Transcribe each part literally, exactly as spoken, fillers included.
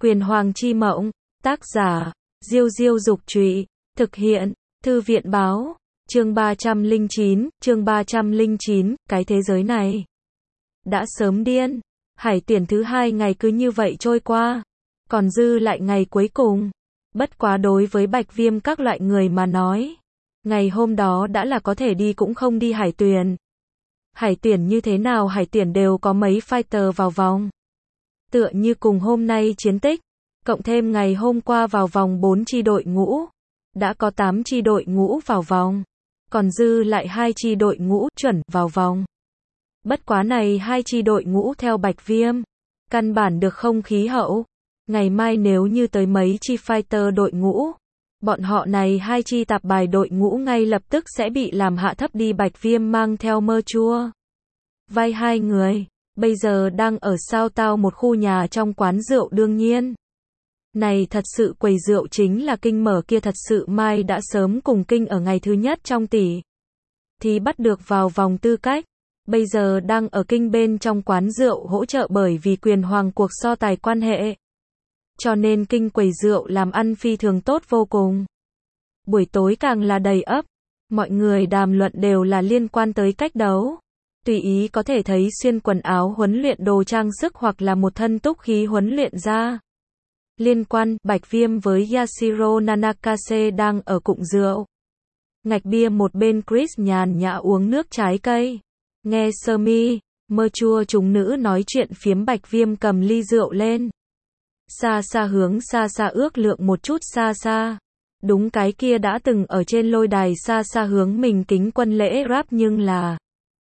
Quyền Hoàng chi mộng, tác giả, Diêu Diêu Dục Trụy, thực hiện, Thư viện Báo, chương ba trăm lẻ chín, chương ba trăm lẻ chín, cái thế giới này đã sớm điên. Hải tuyển thứ hai ngày cứ như vậy trôi qua, còn dư lại ngày cuối cùng. Bất quá đối với Bạch Viêm các loại người mà nói, ngày hôm đó đã là có thể đi cũng không đi hải tuyển. Hải tuyển như thế nào hải tuyển đều có mấy fighter vào vòng. Tựa như cùng hôm nay chiến tích, cộng thêm ngày hôm qua vào vòng bốn chi đội ngũ, đã có tám chi đội ngũ vào vòng, còn dư lại hai chi đội ngũ chuẩn vào vòng. Bất quá này hai chi đội ngũ theo Bạch Viêm, căn bản được không khí hậu. Ngày mai nếu như tới mấy chi fighter đội ngũ, bọn họ này hai chi tạp bài đội ngũ ngay lập tức sẽ bị làm hạ thấp đi. Bạch Viêm mang theo mơ chua vai hai người, bây giờ đang ở sao tao một khu nhà trong quán rượu. Đương nhiên, này thật sự quầy rượu chính là Kinh mở kia. Thật sự Mai đã sớm cùng Kinh ở ngày thứ nhất trong tỷ thì bắt được vào vòng tư cách, bây giờ đang ở Kinh bên trong quán rượu hỗ trợ. Bởi vì Quyền Hoàng cuộc so tài quan hệ, cho nên Kinh quầy rượu làm ăn phi thường tốt vô cùng. Buổi tối càng là đầy ắp, mọi người đàm luận đều là liên quan tới cách đấu. Tùy ý có thể thấy xuyên quần áo huấn luyện, đồ trang sức hoặc là một thân túc khí huấn luyện ra. Liên quan, Bạch Viêm với Yashiro Nanakase đang ở cụng rượu. Ngạch bia một bên Chris nhàn nhã uống nước trái cây. Nghe Sơ Mi, Mơ Chua chúng nữ nói chuyện phiếm, Bạch Viêm cầm ly rượu lên. Xa xa hướng xa xa ước lượng một chút xa xa. Đúng cái kia đã từng ở trên lôi đài xa xa hướng mình kính quân lễ rap, nhưng là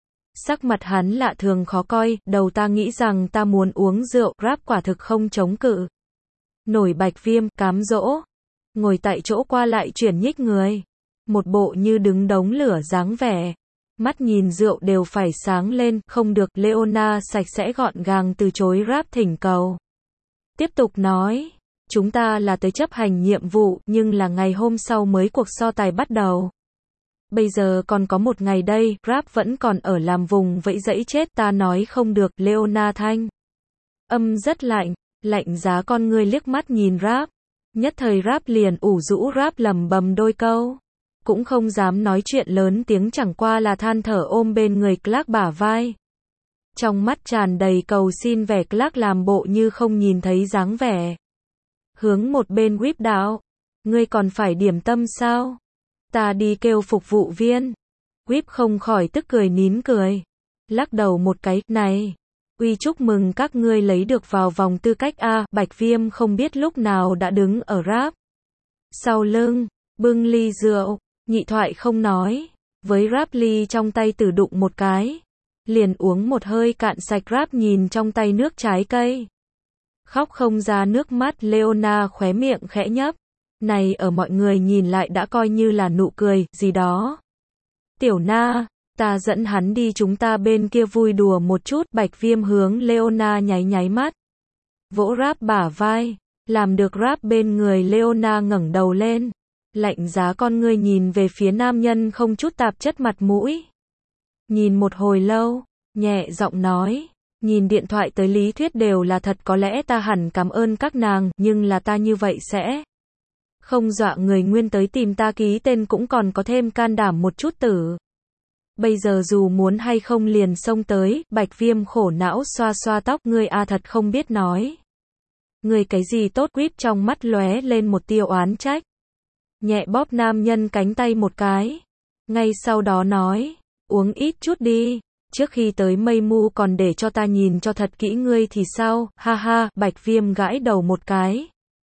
sắc mặt hắn lạ thường khó coi. Đầu ta nghĩ rằng ta muốn uống rượu, rap quả thực không chống cự nổi. Bạch Viêm cám dỗ, ngồi tại chỗ qua lại chuyển nhích người, một bộ như đứng đống lửa dáng vẻ, mắt nhìn rượu đều phải sáng lên. Không được, Leona sạch sẽ gọn gàng từ chối rap thỉnh cầu. Tiếp tục nói, chúng ta là tới chấp hành nhiệm vụ, nhưng là ngày hôm sau mới cuộc so tài bắt đầu. Bây giờ còn có một ngày đây, rap vẫn còn ở làm vùng vẫy dẫy chết. Ta nói không được, Leona thanh âm rất lạnh, lạnh giá con ngươi liếc mắt nhìn rap. Nhất thời rap liền ủ rũ, rap lầm bầm đôi câu, cũng không dám nói chuyện lớn tiếng, chẳng qua là than thở ôm bên người Clark bả vai. Trong mắt tràn đầy cầu xin vẻ, Clark làm bộ như không nhìn thấy dáng vẻ. Hướng một bên Whip đạo, ngươi còn phải điểm tâm sao? Ta đi kêu phục vụ viên. Whip không khỏi tức cười nín cười, lắc đầu một cái, này, uy chúc mừng các ngươi lấy được vào vòng tư cách a. Bạch Viêm không biết lúc nào đã đứng ở rap sau lưng, bưng ly rượu, nhị thoại không nói, với rap ly trong tay tự đụng một cái, liền uống một hơi cạn sạch. Rap nhìn trong tay nước trái cây, khóc không ra nước mắt. Leona khóe miệng khẽ nhấp, này ở mọi người nhìn lại đã coi như là nụ cười gì đó. Tiểu Na, ta dẫn hắn đi chúng ta bên kia vui đùa một chút. Bạch Viêm hướng Leona nháy nháy mắt, vỗ rap bả vai, làm được rap bên người Leona ngẩng đầu lên, lạnh giá con ngươi nhìn về phía nam nhân không chút tạp chất mặt mũi. Nhìn một hồi lâu, nhẹ giọng nói, nhìn điện thoại tới lý thuyết đều là thật, có lẽ ta hẳn cảm ơn các nàng, nhưng là ta như vậy sẽ không dọa người nguyên tới tìm ta ký tên, cũng còn có thêm can đảm một chút tử. Bây giờ dù muốn hay không liền xông tới. Bạch Viêm khổ não xoa xoa tóc, ngươi a thật không biết nói. Ngươi cái gì tốt? Quýp trong mắt lóe lên một tia oán trách, nhẹ bóp nam nhân cánh tay một cái, ngay sau đó nói, uống ít chút đi, trước khi tới mây mu còn để cho ta nhìn cho thật kỹ ngươi thì sao, ha ha. Bạch Viêm gãi đầu một cái,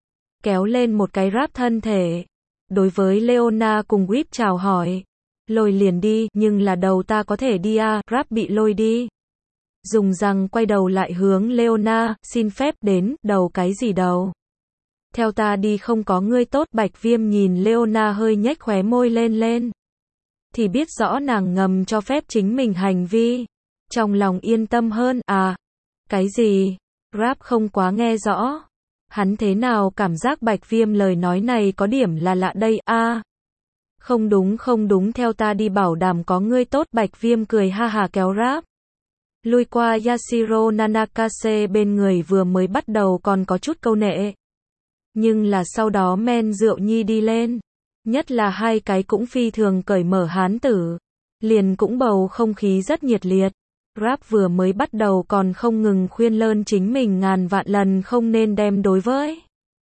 kéo lên một cái rap thân thể, đối với Leona cùng Whip chào hỏi, lôi liền đi, nhưng là đầu ta có thể đi à. Rap bị lôi đi, dùng răng quay đầu lại hướng Leona, xin phép đến, đầu cái gì đầu, theo ta đi không có ngươi tốt. Bạch Viêm nhìn Leona hơi nhếch khóe môi lên lên, thì biết rõ nàng ngầm cho phép chính mình hành vi, trong lòng yên tâm hơn. À, cái gì? Rap không quá nghe rõ, hắn thế nào cảm giác Bạch Viêm lời nói này có điểm là lạ đây. A, à, không đúng không đúng, theo ta đi bảo đảm có ngươi tốt. Bạch Viêm cười ha hà kéo rap Lui qua Yashiro Nanakase bên người vừa mới bắt đầu còn có chút câu nệ. Nhưng là sau đó men rượu nhi đi lên. Nhất là hai cái cũng phi thường cởi mở hán tử. Liền cũng bầu không khí rất nhiệt liệt. Rap vừa mới bắt đầu còn không ngừng khuyên lơn chính mình ngàn vạn lần không nên đem đối với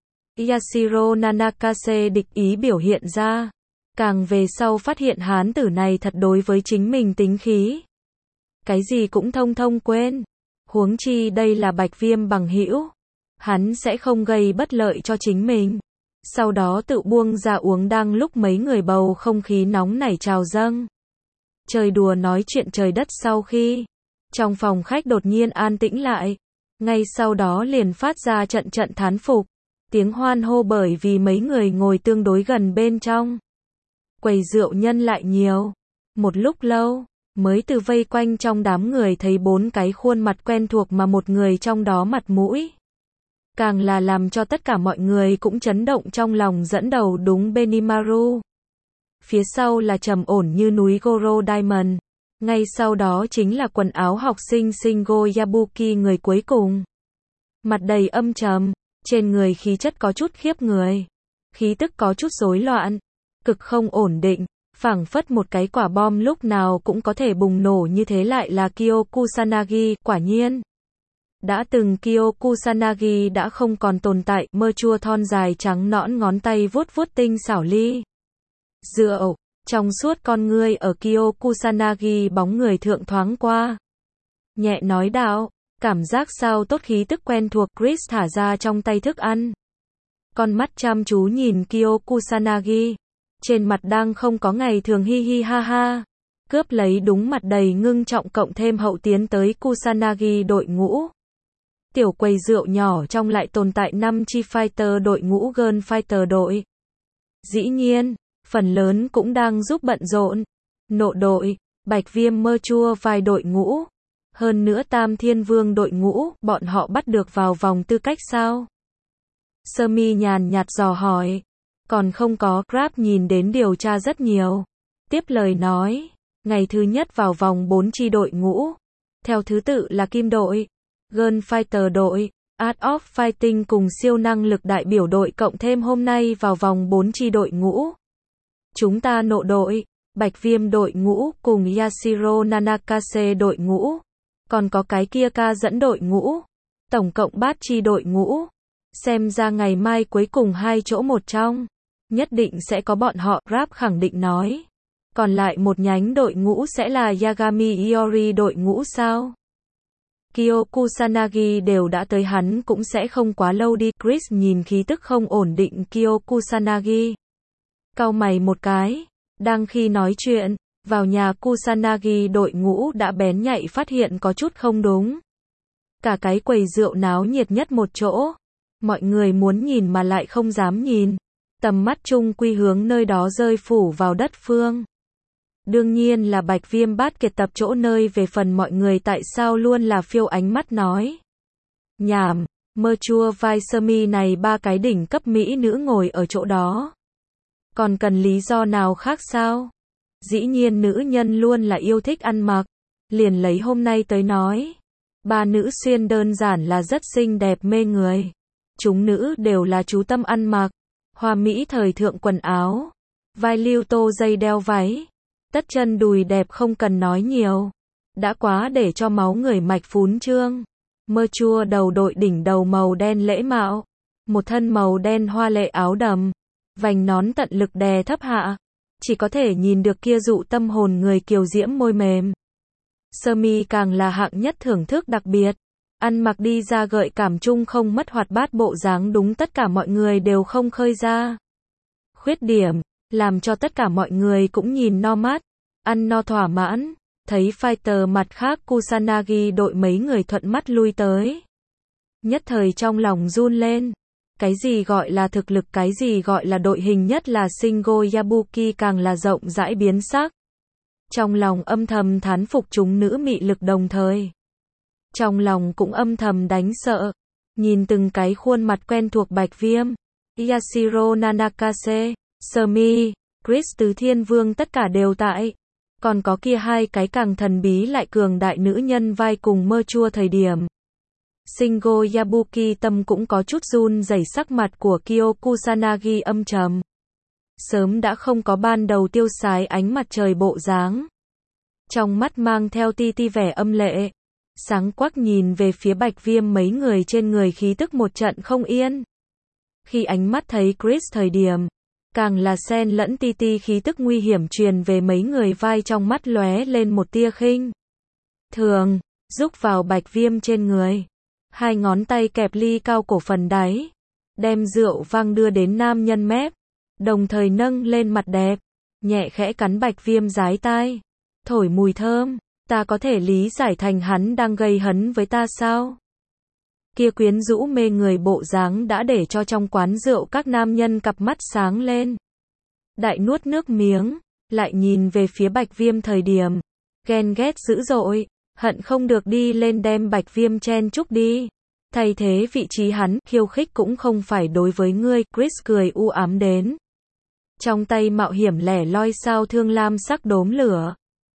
Yashiro Nanakase địch ý biểu hiện ra. Càng về sau phát hiện hán tử này thật đối với chính mình tính khí. Cái gì cũng thông thông quên. Huống chi đây là Bạch Viêm bằng hữu. Hắn sẽ không gây bất lợi cho chính mình. Sau đó tự buông ra uống đang lúc mấy người bầu không khí nóng nảy trào dâng. Chơi đùa nói chuyện trời đất sau khi. Trong phòng khách đột nhiên an tĩnh lại. Ngay sau đó liền phát ra trận trận thán phục. Tiếng hoan hô bởi vì mấy người ngồi tương đối gần bên trong. Quầy rượu nhân lại nhiều. Một lúc lâu, mới từ vây quanh trong đám người thấy bốn cái khuôn mặt quen thuộc mà một người trong đó mặt mũi. Càng là làm cho tất cả mọi người cũng chấn động trong lòng dẫn đầu đúng Benimaru. Phía sau là trầm ổn như núi Goro Diamond. Ngay sau đó chính là quần áo học sinh Shingo Yabuki người cuối cùng. Mặt đầy âm trầm, trên người khí chất có chút khiếp người. Khí tức có chút rối loạn, cực không ổn định, phảng phất một cái quả bom lúc nào cũng có thể bùng nổ như thế lại là Kyo Kusanagi, quả nhiên. Đã từng Kyo Kusanagi đã không còn tồn tại, mơ chua thon dài trắng nõn ngón tay vuốt vuốt tinh xảo ly. Rượu, trong suốt con ngươi ở Kyo Kusanagi bóng người thượng thoáng qua. Nhẹ nói đạo, cảm giác sao tốt khí tức quen thuộc Chris thả ra trong tay thức ăn. Con mắt chăm chú nhìn Kyo Kusanagi. Trên mặt đang không có ngày thường hi hi ha ha. Cướp lấy đúng mặt đầy ngưng trọng cộng thêm hậu tiến tới Kusanagi đội ngũ. Tiểu quầy rượu nhỏ trong lại tồn tại năm chi fighter đội ngũ Girl Fighter đội. Dĩ nhiên, phần lớn cũng đang giúp bận rộn. Nộ đội, Bạch Viêm mơ chua vài đội ngũ. Hơn nữa Tam Thiên Vương đội ngũ, bọn họ bắt được vào vòng tư cách sao? Sơ Mi nhàn nhạt dò hỏi. Còn không có, Grab nhìn đến điều tra rất nhiều. Tiếp lời nói, ngày thứ nhất vào vòng bốn chi đội ngũ. Theo thứ tự là Kim đội, Girl Fighter đội, Art of Fighting cùng siêu năng lực đại biểu đội cộng thêm hôm nay vào vòng bốn chi đội ngũ. Chúng ta nộ đội, Bạch Viêm đội ngũ cùng Yashiro Nanakase đội ngũ. Còn có cái kia ca dẫn đội ngũ. Tổng cộng bát chi đội ngũ. Xem ra ngày mai cuối cùng hai chỗ một trong. Nhất định sẽ có bọn họ, Rap khẳng định nói. Còn lại một nhánh đội ngũ sẽ là Yagami Iori đội ngũ sao? Kyo Kusanagi đều đã tới hắn cũng sẽ không quá lâu đi. Chris nhìn khí tức không ổn định Kyo Kusanagi. Cau mày một cái. Đang khi nói chuyện, vào nhà Kusanagi đội ngũ đã bén nhạy phát hiện có chút không đúng. Cả cái quầy rượu náo nhiệt nhất một chỗ. Mọi người muốn nhìn mà lại không dám nhìn. Tầm mắt chung quy hướng nơi đó rơi phủ vào đất phương. Đương nhiên là Bạch Viêm bát kiệt tập chỗ nơi về phần mọi người tại sao luôn là phiêu ánh mắt nói. Nhảm, mơ chua vai sơ mi này ba cái đỉnh cấp mỹ nữ ngồi ở chỗ đó. Còn cần lý do nào khác sao? Dĩ nhiên nữ nhân luôn là yêu thích ăn mặc. Liền lấy hôm nay tới nói. Ba nữ xuyên đơn giản là rất xinh đẹp mê người. Chúng nữ đều là chú tâm ăn mặc. Hoa mỹ thời thượng quần áo. Vai lưu tô dây đeo váy. Tất chân đùi đẹp không cần nói nhiều. Đã quá để cho máu người mạch phún trương. Mơ chua đầu đội đỉnh đầu màu đen lễ mạo. Một thân màu đen hoa lệ áo đầm. Vành nón tận lực đè thấp hạ. Chỉ có thể nhìn được kia dụ tâm hồn người kiều diễm môi mềm. Sơ mi càng là hạng nhất thưởng thức đặc biệt. Ăn mặc đi ra gợi cảm chung không mất hoạt bát bộ dáng đúng tất cả mọi người đều không khơi ra. Khuyết điểm, làm cho tất cả mọi người cũng nhìn no mắt, ăn no thỏa mãn. Thấy fighter mặt khác Kusanagi đội mấy người thuận mắt lui tới. Nhất thời trong lòng run lên. Cái gì gọi là thực lực, cái gì gọi là đội hình, nhất là Shingo Yabuki càng là rộng rãi biến sắc. Trong lòng âm thầm thán phục chúng nữ mị lực đồng thời. Trong lòng cũng âm thầm đánh sợ. Nhìn từng cái khuôn mặt quen thuộc Bạch Viêm, Yashiro Nanakase, Sơ Mi, Chris Tứ Thiên Vương tất cả đều tại. Còn có kia hai cái càng thần bí lại cường đại nữ nhân vai cùng mơ chua thời điểm. Shingo Yabuki tâm cũng có chút run rẩy, sắc mặt của Kyo Kusanagi âm trầm. Sớm đã không có ban đầu tiêu sái ánh mặt trời bộ dáng. Trong mắt mang theo ti ti vẻ âm lệ. Sáng quắc nhìn về phía Bạch Viêm, mấy người trên người khí tức một trận không yên. Khi ánh mắt thấy Chris thời điểm, càng là xen lẫn ti ti khí tức nguy hiểm truyền về mấy người vai, trong mắt lóe lên một tia khinh thường, rúc vào Bạch Viêm trên người. Hai ngón tay kẹp ly cao cổ phần đáy, đem rượu vang đưa đến nam nhân mép, đồng thời nâng lên mặt đẹp, nhẹ khẽ cắn Bạch Viêm dái tai, thổi mùi thơm. Ta có thể lý giải thành hắn đang gây hấn với ta sao? Kia quyến rũ mê người bộ dáng đã để cho trong quán rượu các nam nhân cặp mắt sáng lên. Đại nuốt nước miếng, lại nhìn về phía Bạch Viêm thời điểm, ghen ghét dữ dội, hận không được đi lên đem Bạch Viêm chen chúc đi. Thay thế vị trí hắn, khiêu khích cũng không phải đối với ngươi, Chris cười u ám đến. Trong tay mạo hiểm lẻ loi sao thương lam sắc đốm lửa.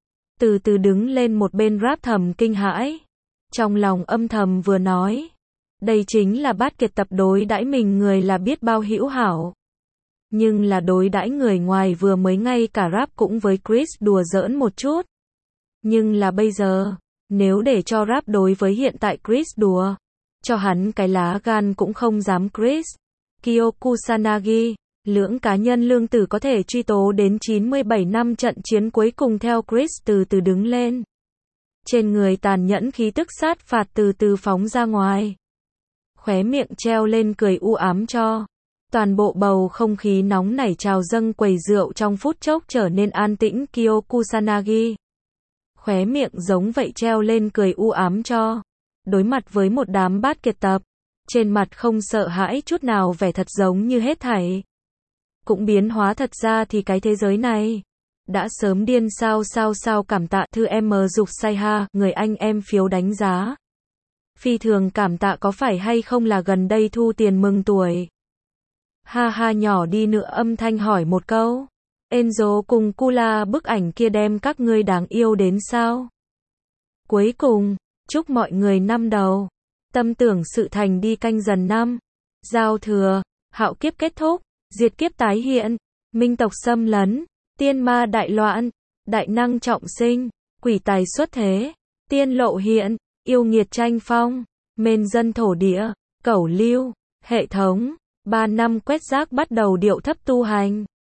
Từ từ đứng lên một bên rap thầm kinh hãi. Trong lòng âm thầm vừa nói. Đây chính là Bát Kiệt tập đối đãi mình người là biết bao hữu hảo. Nhưng là đối đãi người ngoài vừa mới ngay cả rap cũng với Chris đùa giỡn một chút. Nhưng là bây giờ, nếu để cho rap đối với hiện tại Chris đùa, cho hắn cái lá gan cũng không dám. Chris, Kyo Kusanagi, lưỡng cá nhân lương tử có thể truy tố đến chín mươi bảy năm trận chiến cuối cùng theo Chris từ từ đứng lên. Trên người tàn nhẫn khí tức sát phạt từ từ phóng ra ngoài. Khóe miệng treo lên cười u ám cho. Toàn bộ bầu không khí nóng nảy trào dâng quầy rượu trong phút chốc trở nên an tĩnh. Kyo Kusanagi. Khóe miệng giống vậy treo lên cười u ám cho. Đối mặt với một đám bát kiệt tập. Trên mặt không sợ hãi chút nào, vẻ thật giống như hết thảy cũng biến hóa. Thật ra thì cái thế giới này đã sớm điên sao sao sao. Cảm tạ thư em dục say ha, người anh em phiếu đánh giá. Phi thường cảm tạ, có phải hay không là gần đây thu tiền mừng tuổi? Ha ha, nhỏ đi nữa âm thanh hỏi một câu. Enzo cùng Kula bức ảnh kia đem các ngươi đáng yêu đến sao? Cuối cùng, chúc mọi người năm đầu tâm tưởng sự thành, đi canh dần năm giao thừa, hạo kiếp kết thúc, diệt kiếp tái hiện, minh tộc xâm lấn, tiên ma đại loạn, đại năng trọng sinh, quỷ tài xuất thế, tiên lộ hiện, yêu nghiệt tranh phong, mên dân thổ địa, cẩu lưu, hệ thống, ba năm quét rác bắt đầu điệu thấp tu hành.